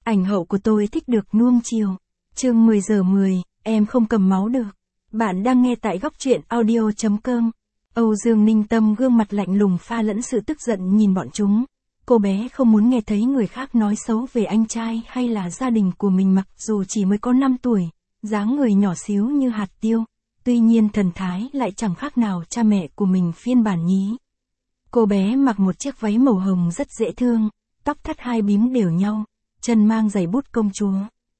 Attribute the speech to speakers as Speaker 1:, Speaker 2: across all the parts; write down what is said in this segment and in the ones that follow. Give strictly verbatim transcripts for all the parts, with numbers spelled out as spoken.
Speaker 1: Ảnh hậu của tôi thích được nuông chiều. Chương mười giờ mười, em không cầm máu được. Bạn đang nghe tại góc truyện audio chấm com. Âu Dương Ninh Tâm gương mặt lạnh lùng pha lẫn sự tức giận nhìn bọn chúng. Cô bé không muốn nghe thấy người khác nói xấu về anh trai hay là gia đình của mình, mặc dù chỉ mới có năm tuổi, dáng người nhỏ xíu như hạt tiêu. Tuy nhiên thần thái lại chẳng khác nào cha mẹ của mình phiên bản nhí. Cô bé mặc một chiếc váy màu hồng rất dễ thương, tóc thắt hai bím đều nhau, chân mang giày bút công chúa.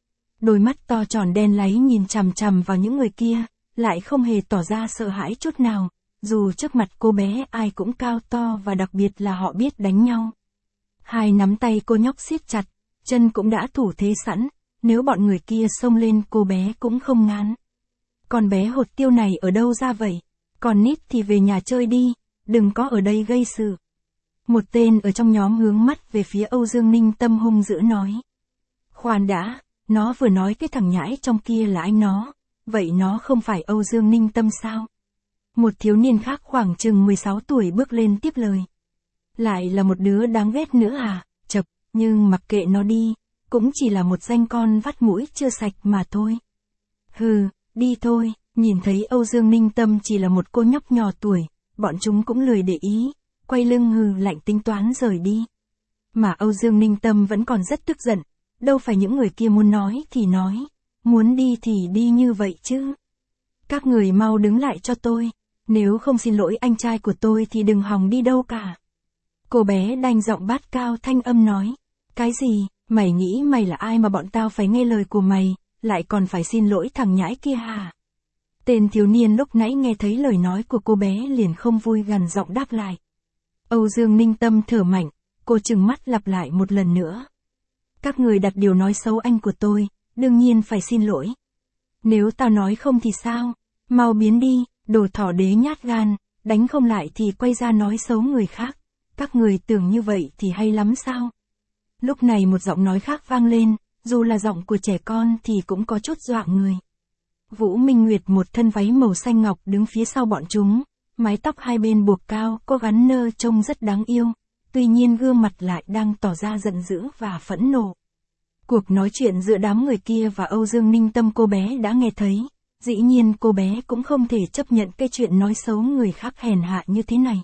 Speaker 1: Đôi mắt to tròn đen láy nhìn chằm chằm vào những người kia, lại không hề tỏ ra sợ hãi chút nào, dù trước mặt cô bé ai cũng cao to và đặc biệt là họ biết đánh nhau. Hai nắm tay cô nhóc siết chặt, chân cũng đã thủ thế sẵn, nếu bọn người kia xông lên cô bé cũng không ngán. Con bé hột tiêu này ở đâu ra vậy? Còn nít thì về nhà chơi đi, đừng có ở đây gây sự. Một tên ở trong nhóm hướng mắt về phía Âu Dương Ninh Tâm hung dữ nói. Khoan đã, nó vừa nói cái thằng nhãi trong kia là anh nó, vậy nó không phải Âu Dương Ninh Tâm sao? Một thiếu niên khác khoảng chừng mười sáu tuổi bước lên tiếp lời. Lại là một đứa đáng ghét nữa à, chập, nhưng mặc kệ nó đi, cũng chỉ là một danh con vắt mũi chưa sạch mà thôi. Hừ, đi thôi, nhìn thấy Âu Dương Ninh Tâm chỉ là một cô nhóc nhỏ tuổi, bọn chúng cũng lười để ý, quay lưng hừ lạnh tính toán rời đi. Mà Âu Dương Ninh Tâm vẫn còn rất tức giận, đâu phải những người kia muốn nói thì nói, muốn đi thì đi như vậy chứ. Các người mau đứng lại cho tôi, nếu không xin lỗi anh trai của tôi thì đừng hòng đi đâu cả. Cô bé đanh giọng bát cao thanh âm nói, cái gì, mày nghĩ mày là ai mà bọn tao phải nghe lời của mày, lại còn phải xin lỗi thằng nhãi kia hả? Tên thiếu niên lúc nãy nghe thấy lời nói của cô bé liền không vui gằn giọng đáp lại. Âu Dương Ninh Tâm thở mạnh, cô trừng mắt lặp lại một lần nữa. Các người đặt điều nói xấu anh của tôi, đương nhiên phải xin lỗi. Nếu tao nói không thì sao? Mau biến đi, đồ thỏ đế nhát gan, đánh không lại thì quay ra nói xấu người khác. Các người tưởng như vậy thì hay lắm sao? Lúc này một giọng nói khác vang lên, dù là giọng của trẻ con thì cũng có chút dọa người. Vũ Minh Nguyệt một thân váy màu xanh ngọc đứng phía sau bọn chúng, mái tóc hai bên buộc cao, có gắn nơ trông rất đáng yêu, tuy nhiên gương mặt lại đang tỏ ra giận dữ và phẫn nộ. Cuộc nói chuyện giữa đám người kia và Âu Dương Ninh Tâm cô bé đã nghe thấy, dĩ nhiên cô bé cũng không thể chấp nhận cái chuyện nói xấu người khác hèn hạ như thế này.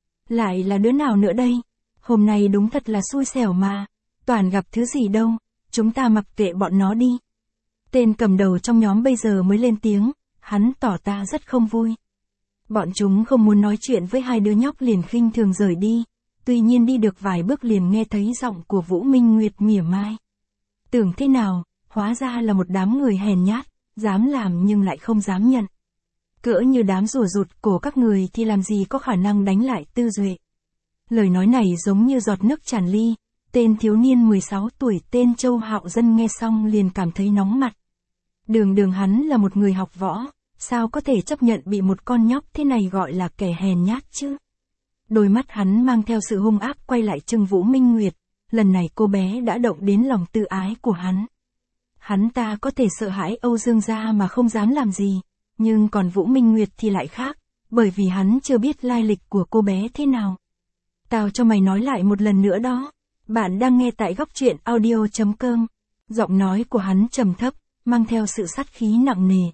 Speaker 1: Lại là đứa nào nữa đây? Hôm nay đúng thật là xui xẻo mà, toàn gặp thứ gì đâu, chúng ta mặc kệ bọn nó đi. Tên cầm đầu trong nhóm bây giờ mới lên tiếng, hắn tỏ ta rất không vui. Bọn chúng không muốn nói chuyện với hai đứa nhóc liền khinh thường rời đi, tuy nhiên đi được vài bước liền nghe thấy giọng của Vũ Minh Nguyệt mỉa mai. Tưởng thế nào, hóa ra là một đám người hèn nhát, dám làm nhưng lại không dám nhận. Cỡ như đám rùa rụt cổ các người thì làm gì có khả năng đánh lại Tư Duệ. Lời nói này giống như giọt nước tràn ly, tên thiếu niên mười sáu tuổi tên Châu Hạo Dân nghe xong liền cảm thấy nóng mặt. Đường đường hắn là một người học võ, sao có thể chấp nhận bị một con nhóc thế này gọi là kẻ hèn nhát chứ? Đôi mắt hắn mang theo sự hung ác quay lại trừng Vũ Minh Nguyệt, lần này cô bé đã động đến lòng tự ái của hắn. Hắn ta có thể sợ hãi Âu Dương gia mà không dám làm gì, nhưng còn Vũ Minh Nguyệt thì lại khác, bởi vì hắn chưa biết lai lịch của cô bé thế nào. Tao cho mày nói lại một lần nữa đó. Bạn đang nghe tại góc truyện audio chấm com. Giọng nói của hắn trầm thấp, mang theo sự sát khí nặng nề.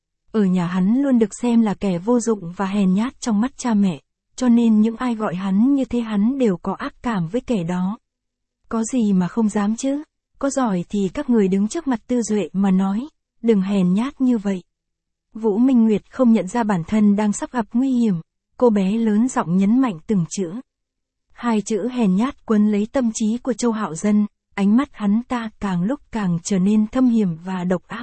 Speaker 1: Ở nhà hắn luôn được xem là kẻ vô dụng và hèn nhát trong mắt cha mẹ, cho nên những ai gọi hắn như thế hắn đều có ác cảm với kẻ đó. Có gì mà không dám chứ, có giỏi thì các người đứng trước mặt Tư Duệ mà nói, đừng hèn nhát như vậy. Vũ Minh Nguyệt không nhận ra bản thân đang sắp gặp nguy hiểm, cô bé lớn giọng nhấn mạnh từng chữ. Hai chữ hèn nhát quấn lấy tâm trí của Châu Hạo Dân, ánh mắt hắn ta càng lúc càng trở nên thâm hiểm và độc ác.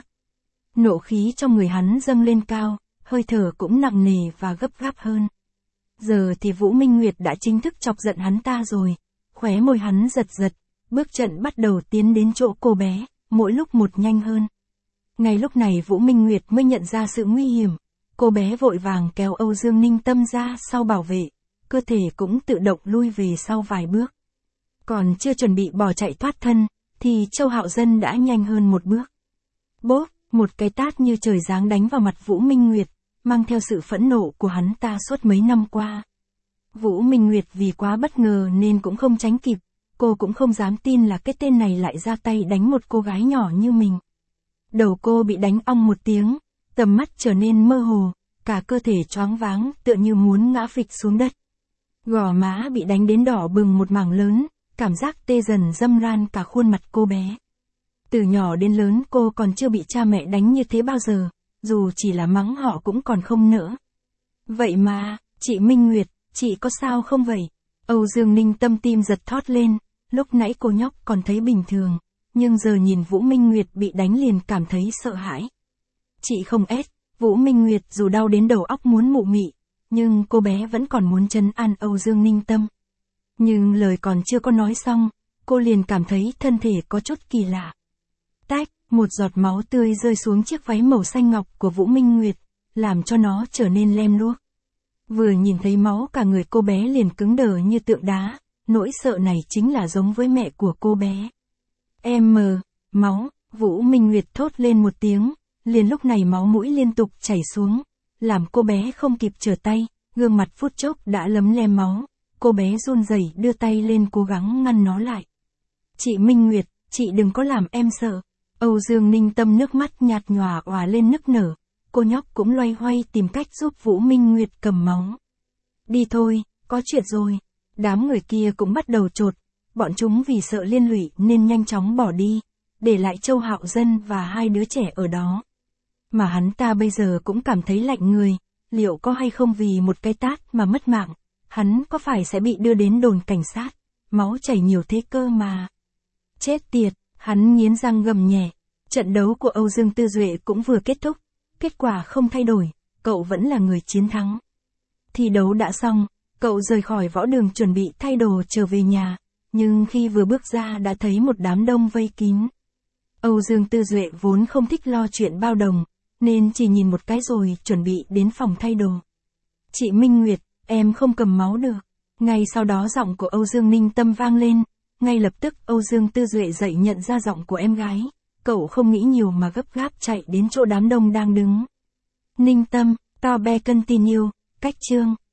Speaker 1: Nộ khí trong người hắn dâng lên cao, hơi thở cũng nặng nề và gấp gáp hơn. Giờ thì Vũ Minh Nguyệt đã chính thức chọc giận hắn ta rồi, khóe môi hắn giật giật, bước chân bắt đầu tiến đến chỗ cô bé, mỗi lúc một nhanh hơn. Ngay lúc này Vũ Minh Nguyệt mới nhận ra sự nguy hiểm, cô bé vội vàng kéo Âu Dương Ninh Tâm ra sau bảo vệ, cơ thể cũng tự động lui về sau vài bước. Còn chưa chuẩn bị bỏ chạy thoát thân, thì Châu Hạo Dân đã nhanh hơn một bước. Bốp, một cái tát như trời giáng đánh vào mặt Vũ Minh Nguyệt, mang theo sự phẫn nộ của hắn ta suốt mấy năm qua. Vũ Minh Nguyệt vì quá bất ngờ nên cũng không tránh kịp, cô cũng không dám tin là cái tên này lại ra tay đánh một cô gái nhỏ như mình. Đầu cô bị đánh ong một tiếng, tầm mắt trở nên mơ hồ, cả cơ thể choáng váng tựa như muốn ngã phịch xuống đất. Gò má bị đánh đến đỏ bừng một mảng lớn, cảm giác tê dần dâm ran cả khuôn mặt cô bé. Từ nhỏ đến lớn cô còn chưa bị cha mẹ đánh như thế bao giờ, dù chỉ là mắng họ cũng còn không nỡ. Vậy mà, chị Minh Nguyệt, chị có sao không vậy? Âu Dương Ninh Tâm tim giật thót lên, lúc nãy cô nhóc còn thấy bình thường, nhưng giờ nhìn Vũ Minh Nguyệt bị đánh liền cảm thấy sợ hãi. Chị không ép, Vũ Minh Nguyệt dù đau đến đầu óc muốn mụ mị, nhưng cô bé vẫn còn muốn trấn an Âu Dương Ninh Tâm. Nhưng lời còn chưa có nói xong, cô liền cảm thấy thân thể có chút kỳ lạ. Tách, một giọt máu tươi rơi xuống chiếc váy màu xanh ngọc của Vũ Minh Nguyệt, làm cho nó trở nên lem luốc. Vừa nhìn thấy máu cả người cô bé liền cứng đờ như tượng đá, nỗi sợ này chính là giống với mẹ của cô bé. Em mờ, máu, Vũ Minh Nguyệt thốt lên một tiếng, liền lúc này máu mũi liên tục chảy xuống, làm cô bé không kịp trở tay, gương mặt phút chốc đã lấm lem máu, cô bé run rẩy đưa tay lên cố gắng ngăn nó lại. Chị Minh Nguyệt, chị đừng có làm em sợ. Âu Dương Ninh Tâm nước mắt nhạt nhòa òa lên nức nở, cô nhóc cũng loay hoay tìm cách giúp Vũ Minh Nguyệt cầm máu. Đi thôi, có chuyện rồi. Đám người kia cũng bắt đầu chột, bọn chúng vì sợ liên lụy nên nhanh chóng bỏ đi, để lại Châu Hạo Dân và hai đứa trẻ ở đó. Mà hắn ta bây giờ cũng cảm thấy lạnh người, liệu có hay không vì một cái tát mà mất mạng, hắn có phải sẽ bị đưa đến đồn cảnh sát, máu chảy nhiều thế cơ mà. Chết tiệt, hắn nghiến răng gầm nhẹ, trận đấu của Âu Dương Tư Duệ cũng vừa kết thúc, kết quả không thay đổi, cậu vẫn là người chiến thắng. Thi đấu đã xong, cậu rời khỏi võ đường chuẩn bị thay đồ trở về nhà, nhưng khi vừa bước ra đã thấy một đám đông vây kín. Âu Dương Tư Duệ vốn không thích lo chuyện bao đồng, nên chỉ nhìn một cái rồi chuẩn bị đến phòng thay đồ. Chị Minh Nguyệt, em không cầm máu được. Ngay sau đó giọng của Âu Dương Ninh Tâm vang lên, ngay lập tức Âu Dương Tư Duệ dậy nhận ra giọng của em gái, cậu không nghĩ nhiều mà gấp gáp chạy đến chỗ đám đông đang đứng. Ninh Tâm, to be continue, cách chương.